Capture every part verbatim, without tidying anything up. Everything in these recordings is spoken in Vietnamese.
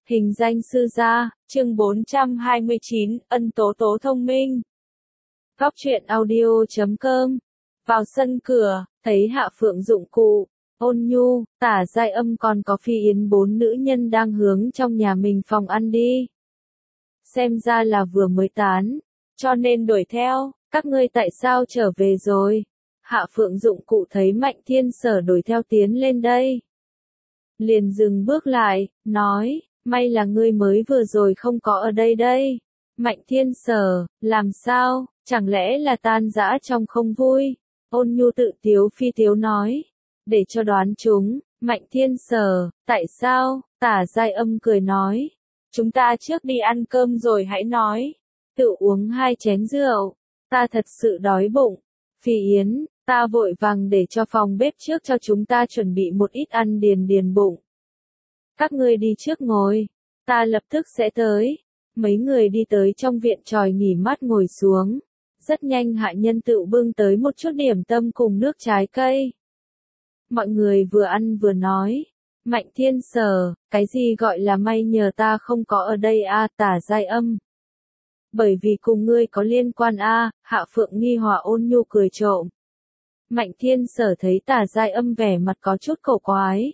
Hình danh sư gia, chương bốn trăm hai mươi chín, ân tố tố thông minh. Góc truyện audio chấm com. Vào sân cửa, thấy Hạ Phượng dụng cụ, Ôn Nhu, Tả Giai Âm còn có Phi Yến bốn nữ nhân đang hướng trong nhà mình phòng ăn đi. Xem ra là vừa mới tán, cho nên đuổi theo, các ngươi tại sao trở về rồi? Hạ Phượng dụng cụ thấy Mạnh Thiên Sở đuổi theo tiến lên đây. Liền dừng bước lại, nói, may là ngươi mới vừa rồi không có ở đây đây. Mạnh Thiên Sở, làm sao, chẳng lẽ là tan rã trong không vui? Ôn Nhu tự tiếu phi tiếu nói, để cho đoán chúng, Mạnh Thiên Sở, tại sao? Tả Giai Âm cười nói, chúng ta trước đi ăn cơm rồi hãy nói, tự uống hai chén rượu, ta thật sự đói bụng. Phi Yến, ta vội vàng để cho phòng bếp trước cho chúng ta chuẩn bị một ít ăn điền điền bụng. Các ngươi đi trước ngồi, ta lập tức sẽ tới. Mấy người đi tới trong viện tròi nghỉ mát ngồi xuống. Rất nhanh hạ nhân tự bưng tới một chút điểm tâm cùng nước trái cây. Mọi người vừa ăn vừa nói. Mạnh Thiên Sở, cái gì gọi là may nhờ ta không có ở đây a? À, Tả Giai Âm. Bởi vì cùng ngươi có liên quan a. À, Hạ Phượng nghi hòa Ôn Nhu cười trộm. Mạnh Thiên Sở thấy Tả Giai Âm vẻ mặt có chút cổ quái.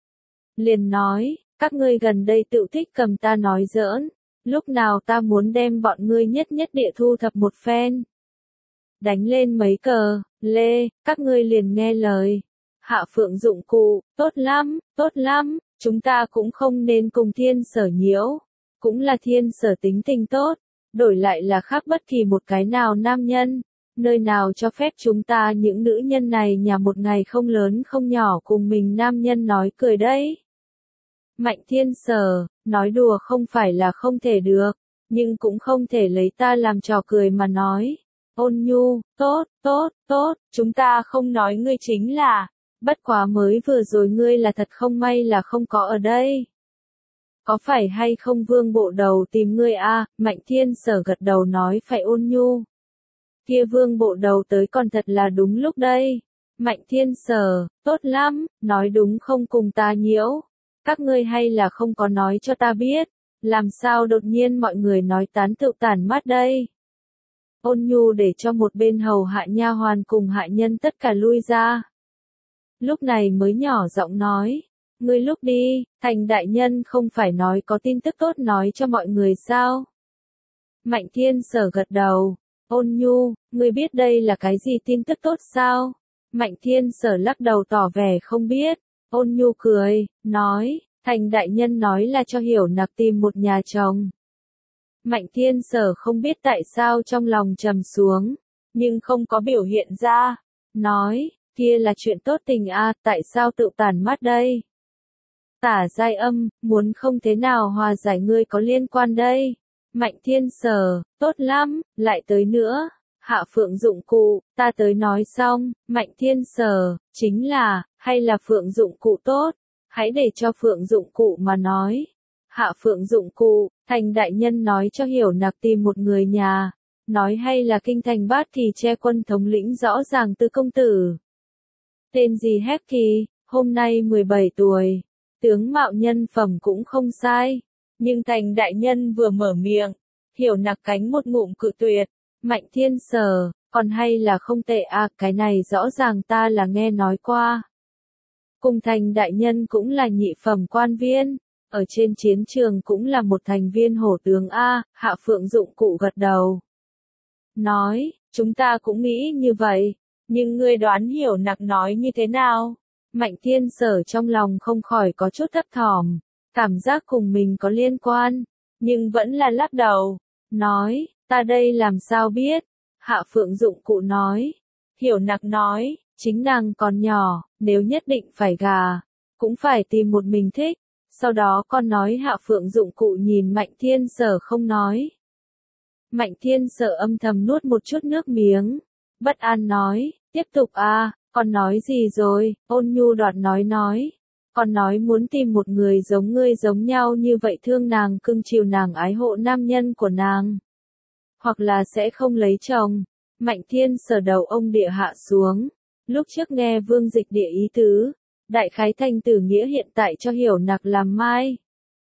Liền nói, các ngươi gần đây tự thích cầm ta nói giỡn, lúc nào ta muốn đem bọn ngươi nhất nhất địa thu thập một phen. Đánh lên mấy cờ, lê, các ngươi liền nghe lời. Hạ Phượng dụng cụ, tốt lắm, tốt lắm, chúng ta cũng không nên cùng Thiên Sở nhiễu, cũng là Thiên Sở tính tình tốt, đổi lại là khác bất kỳ một cái nào nam nhân. Nơi nào cho phép chúng ta những nữ nhân này nhà một ngày không lớn không nhỏ cùng mình nam nhân nói cười đấy. Mạnh Thiên Sở, nói đùa không phải là không thể được, nhưng cũng không thể lấy ta làm trò cười mà nói. Ôn Nhu, tốt, tốt, tốt, chúng ta không nói ngươi chính là, bất quá mới vừa rồi ngươi là thật không may là không có ở đây. Có phải hay không Vương Bộ Đầu tìm ngươi a? À? Mạnh Thiên Sở gật đầu nói phải. Ôn Nhu. Kia Vương Bộ Đầu tới còn thật là đúng lúc đây. Mạnh Thiên Sở, tốt lắm, nói đúng không cùng ta nhiễu. Các ngươi hay là không có nói cho ta biết, làm sao đột nhiên mọi người nói tán tựu tản mát đây. Ôn Nhu để cho một bên hầu hạ nha hoàn cùng hạ nhân tất cả lui ra. Lúc này mới nhỏ giọng nói, ngươi lúc đi, Thành đại nhân không phải nói có tin tức tốt nói cho mọi người sao? Mạnh Thiên Sở gật đầu. Ôn Nhu, ngươi biết đây là cái gì tin tức tốt sao? Mạnh Thiên Sở lắc đầu tỏ vẻ không biết. Ôn Nhu cười, nói, Thành đại nhân nói là cho Hiểu Nặc tìm một nhà chồng. Mạnh Thiên Sở không biết tại sao trong lòng trầm xuống, nhưng không có biểu hiện ra, nói, kia là chuyện tốt tình a, à, tại sao tự tản mắt đây? Tả Giai Âm, muốn không thế nào hòa giải ngươi có liên quan đây. Mạnh Thiên Sở, tốt lắm, lại tới nữa. Hạ Phượng dụng cụ, ta tới nói xong. Mạnh Thiên Sở, chính là, hay là Phượng dụng cụ tốt, hãy để cho Phượng dụng cụ mà nói. Hạ Phượng dụng cụ, Thành đại nhân nói cho Hiểu Nặc tìm một người nhà, nói hay là kinh thành Bát Kỳ che quân thống lĩnh rõ ràng Tư công tử. Tên gì Hép Kỳ, hôm nay mười bảy tuổi, tướng mạo nhân phẩm cũng không sai, nhưng Thành đại nhân vừa mở miệng, Hiểu Nặc cánh một ngụm cự tuyệt. Mạnh Thiên Sở, còn hay là không tệ à, cái này rõ ràng ta là nghe nói qua. Cùng Thành đại nhân cũng là nhị phẩm quan viên, ở trên chiến trường cũng là một thành viên hổ tướng a. Hạ Phượng dụng cụ gật đầu. Nói, chúng ta cũng nghĩ như vậy, nhưng ngươi đoán Hiểu Nặc nói như thế nào? Mạnh Thiên Sở trong lòng không khỏi có chút thấp thỏm, cảm giác cùng mình có liên quan, nhưng vẫn là lắc đầu, nói, ta đây làm sao biết? Hạ Phượng dụng cụ nói, Hiểu Nặc nói, chính nàng còn nhỏ, nếu nhất định phải gà, cũng phải tìm một mình thích. Sau đó con nói Hạ Phượng dụng cụ nhìn Mạnh Thiên Sở không nói. Mạnh Thiên Sở âm thầm nuốt một chút nước miếng, bất an nói, tiếp tục a, à, con nói gì rồi? Ôn Nhu đoạt nói nói, con nói muốn tìm một người giống ngươi giống nhau như vậy thương nàng cưng chiều nàng ái hộ nam nhân của nàng. Hoặc là sẽ không lấy chồng. Mạnh Thiên Sở đầu ông địa hạ xuống. Lúc trước nghe Vương Dịch địa ý tứ, đại khái thành tử nghĩa hiện tại cho Hiểu Nặc làm mai.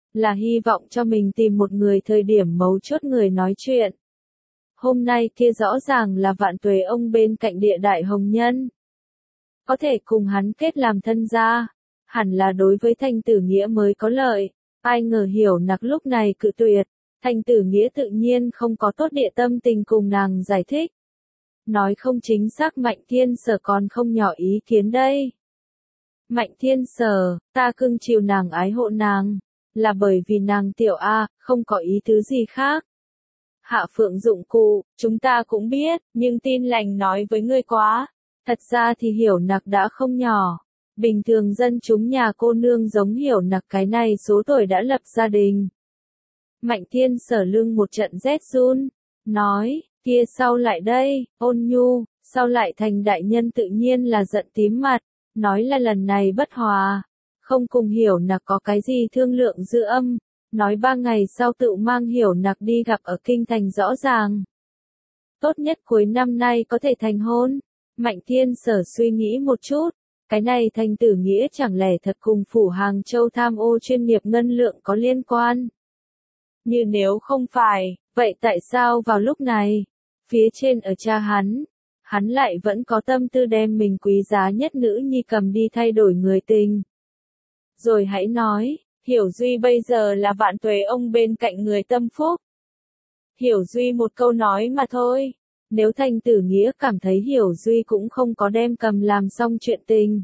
là hy vọng cho mình tìm một người thời điểm mấu chốt người nói chuyện. Hôm nay kia rõ ràng là Vạn Tuế ông bên cạnh địa đại hồng nhân. Có thể cùng hắn kết làm thân gia, hẳn là đối với Thanh Tử Nghĩa mới có lợi. Ai ngờ Hiểu Nặc lúc này cự tuyệt, Thanh Tử Nghĩa tự nhiên không có tốt địa tâm tình cùng nàng giải thích. Nói không chính xác Mạnh Thiên Sở còn không nhỏ ý kiến đây. Mạnh Thiên Sở, ta cưng chiều nàng ái hộ nàng, là bởi vì nàng tiểu A, không có ý tứ gì khác. Hạ Phượng dụng cụ, chúng ta cũng biết, nhưng tin lành nói với ngươi quá. Thật ra thì Hiểu Nặc đã không nhỏ. Bình thường dân chúng nhà cô nương giống Hiểu Nặc cái này số tuổi đã lập gia đình. Mạnh Thiên Sở lưng một trận rét run, nói, kia sau lại đây, Ôn Nhu, sau lại Thành đại nhân tự nhiên là giận tím mặt, nói là lần này bất hòa, không cùng Hiểu Nặc có cái gì thương lượng dư âm, nói ba ngày sau tự mang Hiểu Nặc đi gặp ở kinh thành rõ ràng. Tốt nhất cuối năm nay có thể thành hôn. Mạnh Thiên Sở suy nghĩ một chút, cái này Thanh Tử Nghĩa chẳng lẽ thật cùng phủ Hàng Châu tham ô chuyên nghiệp ngân lượng có liên quan? Như nếu không phải, vậy tại sao vào lúc này, phía trên ở cha hắn, hắn lại vẫn có tâm tư đem mình quý giá nhất nữ nhi cầm đi thay đổi người tình? Rồi hãy nói, Hiểu Duy bây giờ là Vạn Tuế ông bên cạnh người tâm phúc. Hiểu Duy một câu nói mà thôi. Nếu Thanh Tử Nghĩa cảm thấy Hiểu Duy cũng không có đem cầm làm xong chuyện tình.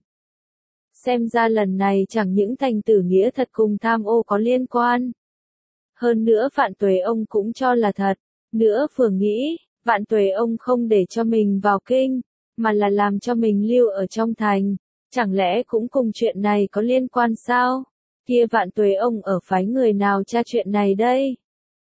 Xem ra lần này chẳng những Thanh Tử Nghĩa thật cùng tham ô có liên quan. Hơn nữa Vạn Tuế ông cũng cho là thật. Nữa Phường nghĩ, Vạn Tuế ông không để cho mình vào kinh, mà là làm cho mình lưu ở trong thành. Chẳng lẽ cũng cùng chuyện này có liên quan sao? Kia Vạn Tuế ông ở phái người nào tra chuyện này đây?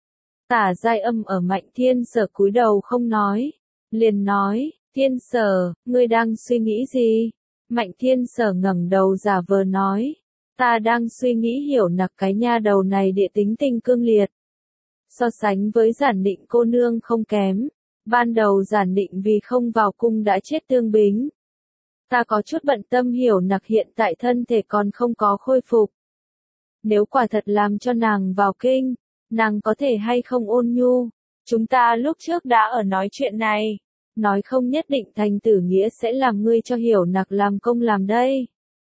Tả Giai Âm ở Mạnh Thiên Sở cúi đầu không nói, liền nói, Thiên Sở, ngươi đang suy nghĩ gì? Mạnh Thiên Sở ngẩng đầu giả vờ nói, ta đang suy nghĩ Hiểu Nặc cái nha đầu này địa tính tình cương liệt. So sánh với Giản Định cô nương không kém, ban đầu Giản Định vì không vào cung đã chết tương bính. Ta có chút bận tâm Hiểu Nặc hiện tại thân thể còn không có khôi phục. Nếu quả thật làm cho nàng vào kinh, nàng có thể hay không ôn nhu? Chúng ta lúc trước đã ở nói chuyện này. Nói không nhất định Thanh Tử Nghĩa sẽ làm ngươi cho Hiểu Nặc làm công làm đây.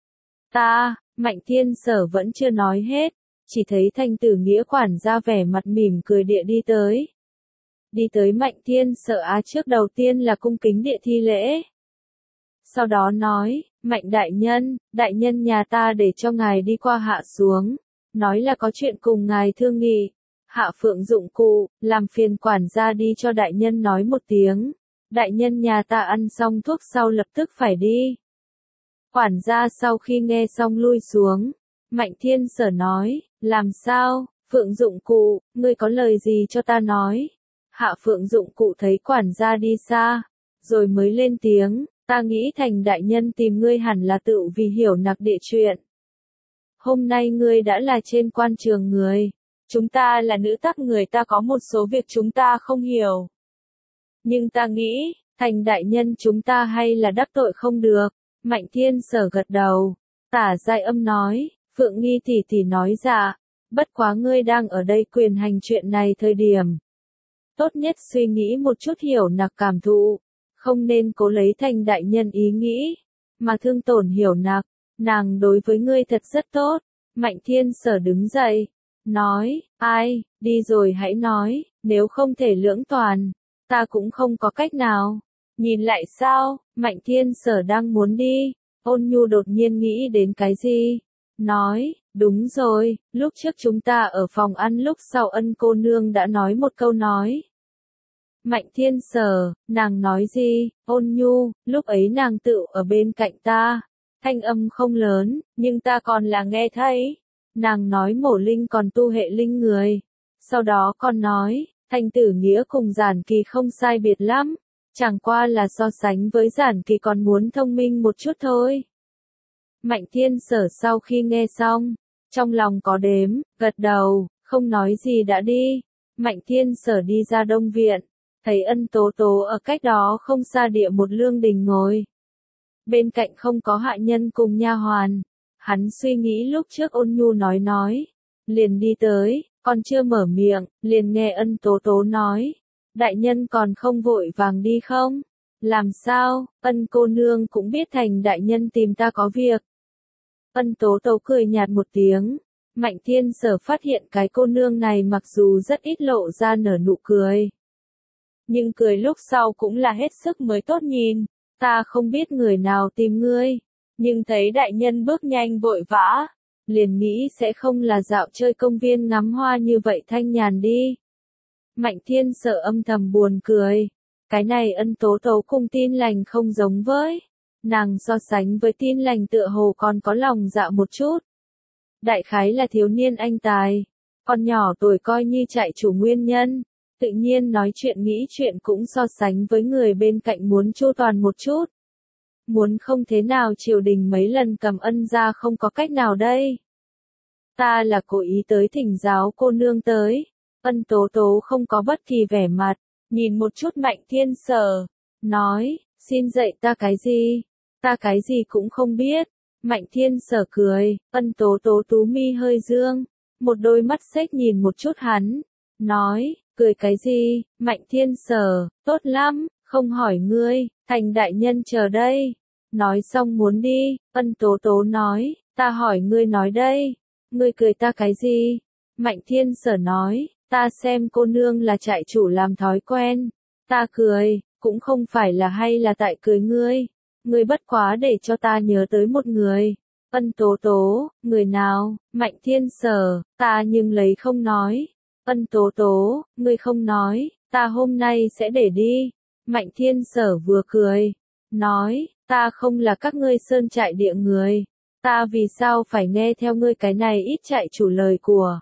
Ta, Mạnh Thiên Sở vẫn chưa nói hết. Chỉ thấy Thanh Tử Nghĩa quản gia vẻ mặt mỉm cười địa đi tới. Đi tới Mạnh Thiên Sở á trước đầu tiên là cung kính địa thi lễ. Sau đó nói, Mạnh đại nhân, đại nhân nhà ta để cho ngài đi qua hạ xuống. Nói là có chuyện cùng ngài thương nghị. Hạ Phượng dụng cụ, làm phiền quản gia đi cho đại nhân nói một tiếng. Đại nhân nhà ta ăn xong thuốc sau lập tức phải đi. Quản gia sau khi nghe xong lui xuống. Mạnh Thiên Sở nói, làm sao, Phượng dụng cụ, ngươi có lời gì cho ta nói? Hạ Phượng dụng cụ thấy quản gia đi xa, rồi mới lên tiếng, ta nghĩ Thành đại nhân tìm ngươi hẳn là tự vì Hiểu Nặc địa chuyện. Hôm nay ngươi đã là trên quan trường người. Chúng ta là nữ tác người ta có một số việc chúng ta không hiểu. Nhưng ta nghĩ, Thành đại nhân chúng ta hay là đắc tội không được. Mạnh Thiên Sở gật đầu. Tả Giai Âm nói, Phượng Nghi tỷ tỷ nói dạ. Bất quá ngươi đang ở đây quyền hành chuyện này thời điểm. Tốt nhất suy nghĩ một chút Hiểu Nặc cảm thụ. Không nên cố lấy Thành đại nhân ý nghĩ. Mà thương tổn Hiểu Nặc. Nàng đối với ngươi thật rất tốt. Mạnh Thiên Sở đứng dậy. Nói, ai, đi rồi hãy nói, nếu không thể lưỡng toàn, ta cũng không có cách nào. Nhìn lại sao, Mạnh Thiên Sở đang muốn đi, Ôn Nhu đột nhiên nghĩ đến cái gì? Nói, đúng rồi, lúc trước chúng ta ở phòng ăn lúc sau Ân cô nương đã nói một câu nói. Mạnh Thiên Sở, nàng nói gì? Ôn Nhu, lúc ấy nàng tự ở bên cạnh ta, thanh âm không lớn, nhưng ta còn là nghe thấy. Nàng nói Mộ Linh còn tu hệ linh người. Sau đó còn nói, Thanh Tử Nghĩa cùng Giản Kỳ không sai biệt lắm. Chẳng qua là so sánh với Giản Kỳ còn muốn thông minh một chút thôi. Mạnh Thiên Sở sau khi nghe xong, trong lòng có đếm, gật đầu, không nói gì đã đi. Mạnh Thiên Sở đi ra Đông Viện, thấy Ân Tố Tố ở cách đó không xa địa một lương đình ngồi. Bên cạnh không có hạ nhân cùng nha hoàn. Hắn suy nghĩ lúc trước Ôn Nhu nói nói, liền đi tới, còn chưa mở miệng, liền nghe Ân Tố Tố nói. Đại nhân còn không vội vàng đi không? Làm sao, Ân cô nương cũng biết Thành đại nhân tìm ta có việc. Ân Tố Tố cười nhạt một tiếng. Mạnh Thiên Sở phát hiện cái cô nương này mặc dù rất ít lộ ra nở nụ cười. Nhưng cười lúc sau cũng là hết sức mới tốt nhìn. Ta không biết người nào tìm ngươi. Nhưng thấy đại nhân bước nhanh vội vã. Liền nghĩ sẽ không là dạo chơi công viên ngắm hoa như vậy thanh nhàn đi. Mạnh Thiên Sở âm thầm buồn cười. Cái này Ân Tố Tố cùng Tin Lành không giống với. Nàng so sánh với Tin Lành tựa hồ còn có lòng dạ một chút. Đại khái là thiếu niên anh tài. Con nhỏ tuổi coi như chạy chủ nguyên nhân. Tự nhiên nói chuyện nghĩ chuyện cũng so sánh với người bên cạnh muốn chu toàn một chút. Muốn không thế nào triều đình mấy lần cầm Ân ra không có cách nào đây. Ta là cố ý tới thỉnh giáo cô nương tới. Ân Tố Tố không có bất kỳ vẻ mặt, nhìn một chút Mạnh Thiên Sở, nói, xin dạy ta cái gì? Ta cái gì cũng không biết. Mạnh Thiên Sở cười, Ân Tố Tố tú mi hơi dương, một đôi mắt xếch nhìn một chút hắn, nói, cười cái gì? Mạnh Thiên Sở, tốt lắm, không hỏi ngươi, Thành đại nhân chờ đây. Nói xong muốn đi, Ân Tố Tố nói, ta hỏi ngươi nói đây, ngươi cười ta cái gì? Mạnh Thiên Sở nói, ta xem cô nương là trại chủ làm thói quen, ta cười, cũng không phải là hay là tại cười ngươi, ngươi bất quá để cho ta nhớ tới một người. Ân Tố Tố, người nào? Mạnh Thiên Sở, ta nhưng lấy không nói. Ân Tố Tố, ngươi không nói, ta hôm nay sẽ để đi. Mạnh Thiên Sở vừa cười, nói, ta không là các ngươi sơn trại địa người, ta vì sao phải nghe theo ngươi cái này ít trại chủ lời của.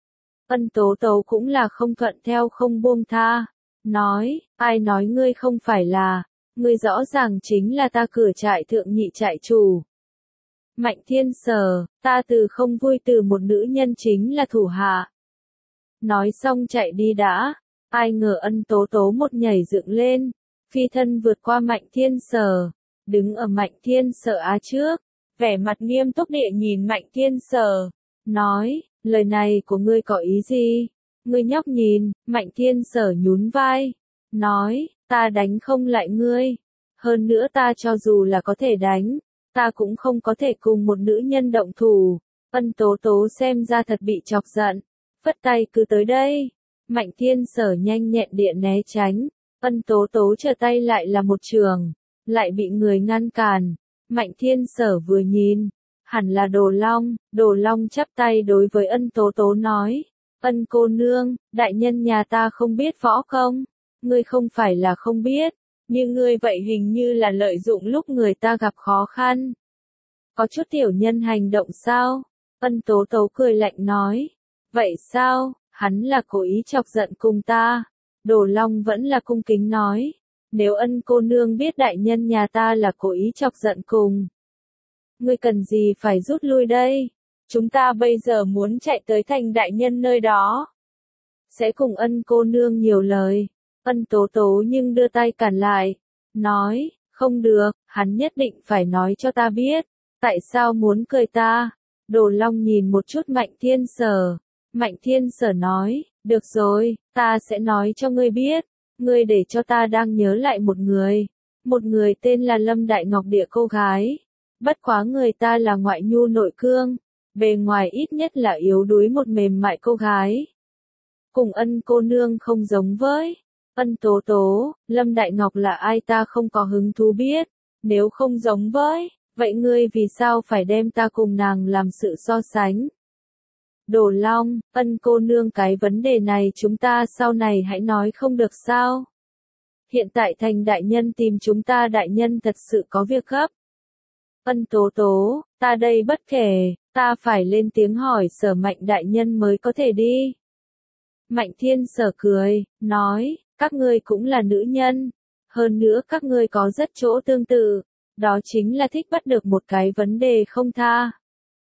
Ân Tố Tố cũng là không thuận theo không buông tha, nói, ai nói ngươi không phải là, ngươi rõ ràng chính là ta cửa trại thượng nhị trại chủ. Mạnh Thiên Sở, ta từ không vui từ một nữ nhân chính là thủ hạ. Nói xong chạy đi đã, ai ngờ Ân Tố Tố một nhảy dựng lên, phi thân vượt qua Mạnh Thiên Sở, đứng ở Mạnh Thiên Sở á trước, vẻ mặt nghiêm túc địa nhìn Mạnh Thiên Sở, nói, lời này của ngươi có ý gì? Ngươi nhóc nhìn, Mạnh Thiên Sở nhún vai, nói, ta đánh không lại ngươi, hơn nữa ta cho dù là có thể đánh, ta cũng không có thể cùng một nữ nhân động thủ. Ân Tố Tố xem ra thật bị chọc giận, phất tay cứ tới đây. Mạnh Thiên Sở nhanh nhẹn điện né tránh, Ân Tố Tố trở tay lại là một trường, lại bị người ngăn cản. Mạnh Thiên Sở vừa nhìn, hẳn là Đồ Long, Đồ Long chắp tay đối với Ân Tố Tố nói, Ân cô nương, đại nhân nhà ta không biết võ công, ngươi không phải là không biết, nhưng ngươi vậy hình như là lợi dụng lúc người ta gặp khó khăn. Có chút tiểu nhân hành động sao? Ân Tố Tố cười lạnh nói, vậy sao, hắn là cố ý chọc giận cùng ta. Đồ Long vẫn là cung kính nói, nếu Ân cô nương biết đại nhân nhà ta là cố ý chọc giận cùng, ngươi cần gì phải rút lui đây? Chúng ta bây giờ muốn chạy tới Thành đại nhân nơi đó, sẽ cùng Ân cô nương nhiều lời. Ân Tố Tố nhưng đưa tay cản lại, nói, không được, hắn nhất định phải nói cho ta biết, tại sao muốn cười ta. Đồ Long nhìn một chút Mạnh Thiên Sở, Mạnh Thiên Sở nói, được rồi, ta sẽ nói cho ngươi biết, ngươi để cho ta đang nhớ lại một người, một người tên là Lâm Đại Ngọc địa cô gái, bất quá người ta là ngoại nhu nội cương, bề ngoài ít nhất là yếu đuối một mềm mại cô gái. Cùng Ân cô nương không giống với. Ân Tố Tố, Lâm Đại Ngọc là ai ta không có hứng thú biết, nếu không giống với, vậy ngươi vì sao phải đem ta cùng nàng làm sự so sánh? Đồ Long, Ân cô nương cái vấn đề này chúng ta sau này hãy nói không được sao? Hiện tại Thành đại nhân tìm chúng ta đại nhân thật sự có việc gấp. Ân Tố Tố, ta đây bất kể, ta phải lên tiếng hỏi Sở Mạnh đại nhân mới có thể đi. Mạnh Thiên Sở cười, nói, các ngươi cũng là nữ nhân, hơn nữa các ngươi có rất chỗ tương tự, đó chính là thích bắt được một cái vấn đề không tha.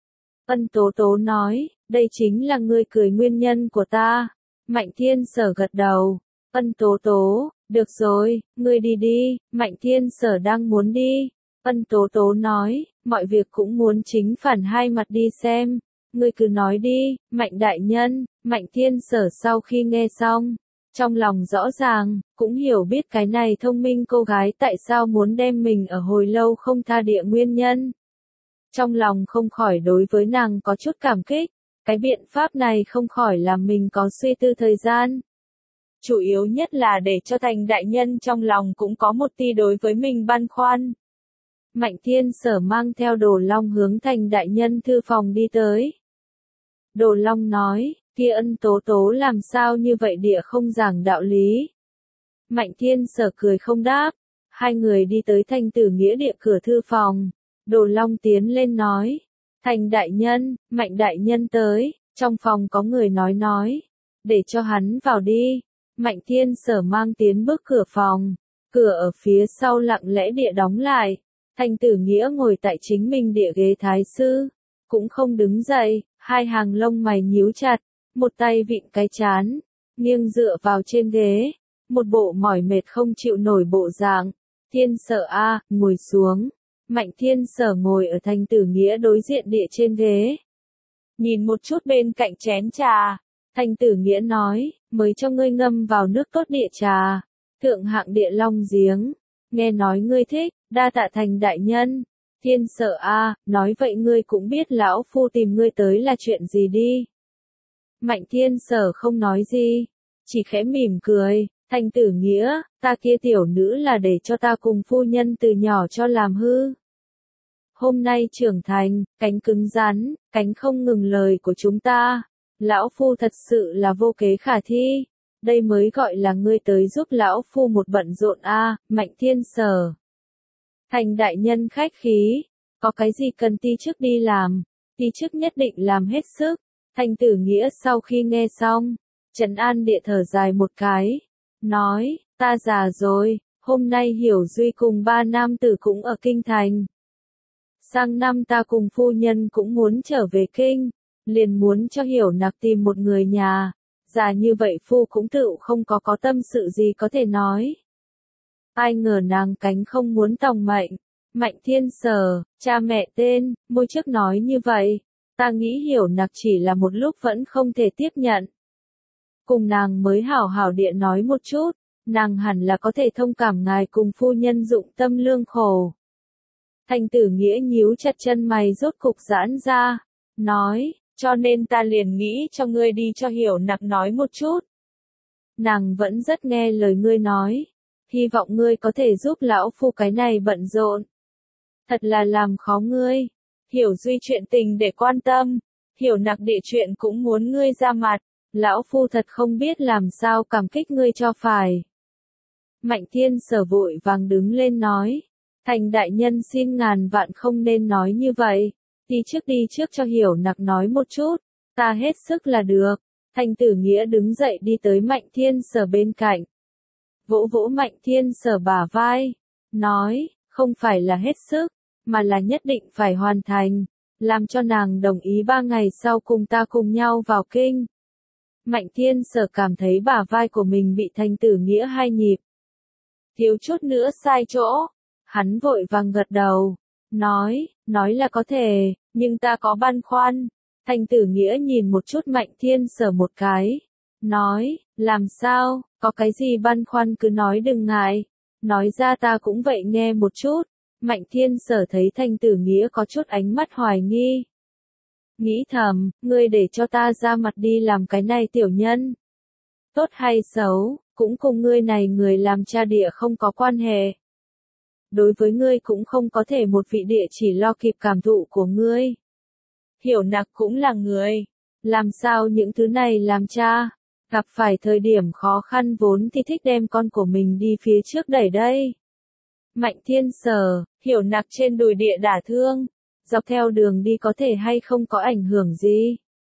Ân Tố Tố nói, đây chính là ngươi cười nguyên nhân của ta. Mạnh Thiên Sở gật đầu, Ân Tố Tố, được rồi, ngươi đi đi. Mạnh Thiên Sở đang muốn đi, Ân Tố Tố nói, mọi việc cũng muốn chính phản hai mặt đi xem, ngươi cứ nói đi, Mạnh đại nhân. Mạnh Thiên Sở sau khi nghe xong, trong lòng rõ ràng, cũng hiểu biết cái này thông minh cô gái tại sao muốn đem mình ở hồi lâu không tha địa nguyên nhân. Trong lòng không khỏi đối với nàng có chút cảm kích, cái biện pháp này không khỏi làm mình có suy tư thời gian. Chủ yếu nhất là để cho Thành đại nhân trong lòng cũng có một tí đối với mình băn khoăn. Mạnh Thiên Sở mang theo Đồ Long hướng Thành đại nhân thư phòng đi tới. Đồ Long nói, kia Ân Tố Tố làm sao như vậy địa không giảng đạo lý. Mạnh Thiên Sở cười không đáp, hai người đi tới Thành Tử Nghĩa địa cửa thư phòng. Đồ Long tiến lên nói, Thành đại nhân, Mạnh đại nhân tới, trong phòng có người nói nói, để cho hắn vào đi. Mạnh Thiên Sở mang tiến bước cửa phòng, cửa ở phía sau lặng lẽ địa đóng lại. Thành Tử Nghĩa ngồi tại chính mình địa ghế thái sư, cũng không đứng dậy, hai hàng lông mày nhíu chặt, một tay vịn cái chán, nghiêng dựa vào trên ghế, một bộ mỏi mệt không chịu nổi bộ dạng. Thiên Sở a, ngồi xuống. Mạnh Thiên Sở ngồi ở Thành Tử Nghĩa đối diện địa trên ghế. Nhìn một chút bên cạnh chén trà, Thành Tử Nghĩa nói, mới cho ngươi ngâm vào nước tốt địa trà, thượng hạng địa long giếng, nghe nói ngươi thích, đa tạ Thành đại nhân. Thiên Sở a, nói vậy ngươi cũng biết lão phu tìm ngươi tới là chuyện gì đi. Mạnh Thiên Sở không nói gì, chỉ khẽ mỉm cười. Thành Tử Nghĩa, ta kia tiểu nữ là để cho ta cùng phu nhân từ nhỏ cho làm hư. Hôm nay trưởng thành, cánh cứng rắn, cánh không ngừng lời của chúng ta. Lão phu thật sự là vô kế khả thi. Đây mới gọi là ngươi tới giúp lão phu một bận rộn a, Mạnh Thiên Sở. Thành đại nhân khách khí, có cái gì cần ti chức đi làm, ti chức nhất định làm hết sức. Thành Tử Nghĩa sau khi nghe xong, trấn an địa thở dài một cái, nói, ta già rồi, hôm nay Hiểu Duy cùng ba nam tử cũng ở kinh thành. Sang năm ta cùng phu nhân cũng muốn trở về kinh, liền muốn cho Hiểu Nặc tìm một người nhà, già như vậy phu cũng tự không có có tâm sự gì có thể nói. Ai ngờ nàng cánh không muốn tòng mệnh. Mạnh Thiên Sở, cha mẹ tên, môi trước nói như vậy, ta nghĩ Hiểu Nặc chỉ là một lúc vẫn không thể tiếp nhận. Cùng nàng mới hảo hảo địa nói một chút, nàng hẳn là có thể thông cảm ngài cùng phu nhân dụng tâm lương khổ. Thành Tử Nghĩa nhíu chặt chân mày rốt cục giãn ra, nói, cho nên ta liền nghĩ cho ngươi đi cho Hiểu Nặc nói một chút. Nàng vẫn rất nghe lời ngươi nói, hy vọng ngươi có thể giúp lão phu cái này bận rộn. Thật là làm khó ngươi, Hiểu Duy chuyện tình để quan tâm, Hiểu Nặc địa chuyện cũng muốn ngươi ra mặt, lão phu thật không biết làm sao cảm kích ngươi cho phải. Mạnh Thiên Sở vội vàng đứng lên nói, Thành đại nhân xin ngàn vạn không nên nói như vậy, đi trước đi trước cho Hiểu Nặc nói một chút, ta hết sức là được. Thành Tử Nghĩa đứng dậy đi tới Mạnh Thiên Sở bên cạnh, vỗ vỗ Mạnh Thiên Sở bả vai, nói, không phải là hết sức, mà là nhất định phải hoàn thành, làm cho nàng đồng ý ba ngày sau cùng ta cùng nhau vào kinh. Mạnh Thiên Sở cảm thấy bả vai của mình bị Thành Tử Nghĩa hai nhịp, thiếu chút nữa sai chỗ, hắn vội vàng gật đầu, nói, nói là có thể, nhưng ta có băn khoăn. Thành Tử Nghĩa nhìn một chút Mạnh Thiên Sở một cái, nói, làm sao, có cái gì băn khoăn cứ nói đừng ngại, nói ra ta cũng vậy nghe một chút. Mạnh Thiên Sở thấy Thành Tử Nghĩa có chút ánh mắt hoài nghi. Nghĩ thầm, ngươi để cho ta ra mặt đi làm cái này tiểu nhân. Tốt hay xấu, cũng cùng ngươi này người làm cha địa không có quan hệ. Đối với ngươi cũng không có thể một vị địa chỉ lo kịp cảm thụ của ngươi. Hiểu Nặc cũng là người, làm sao những thứ này làm cha, gặp phải thời điểm khó khăn vốn thì thích đem con của mình đi phía trước đẩy đây. Mạnh Thiên Sở, Hiểu Nặc trên đùi địa đả thương, dọc theo đường đi có thể hay không có ảnh hưởng gì.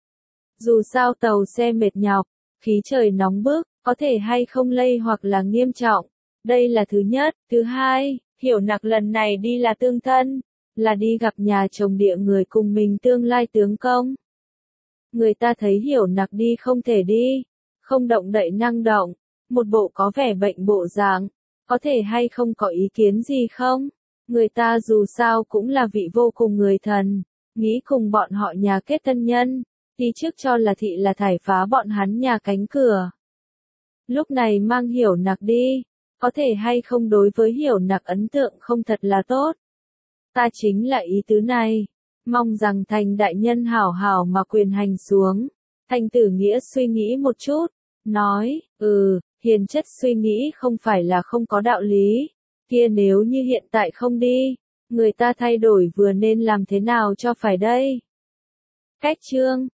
Dù sao tàu xe mệt nhọc, khí trời nóng bức, có thể hay không lây hoặc là nghiêm trọng. Đây là thứ nhất. Thứ hai, Hiểu Nặc lần này đi là tương thân, là đi gặp nhà chồng địa người cùng mình tương lai tướng công. Người ta thấy Hiểu Nặc đi không thể đi, không động đậy năng động, một bộ có vẻ bệnh bộ dạng, có thể hay không có ý kiến gì không? Người ta dù sao cũng là vị vô cùng người thần, nghĩ cùng bọn họ nhà kết thân nhân, đi trước cho là thị là thải phá bọn hắn nhà cánh cửa. Lúc này mang Hiểu Nặc đi, có thể hay không đối với Hiểu Nặc ấn tượng không thật là tốt. Ta chính là ý tứ này, mong rằng Thành đại nhân hảo hảo mà quyền hành xuống. Thành Tử Nghĩa suy nghĩ một chút, nói, ừ, hiền chất suy nghĩ không phải là không có đạo lý, kia nếu như hiện tại không đi, người ta thay đổi vừa nên làm thế nào cho phải đây? Cách chương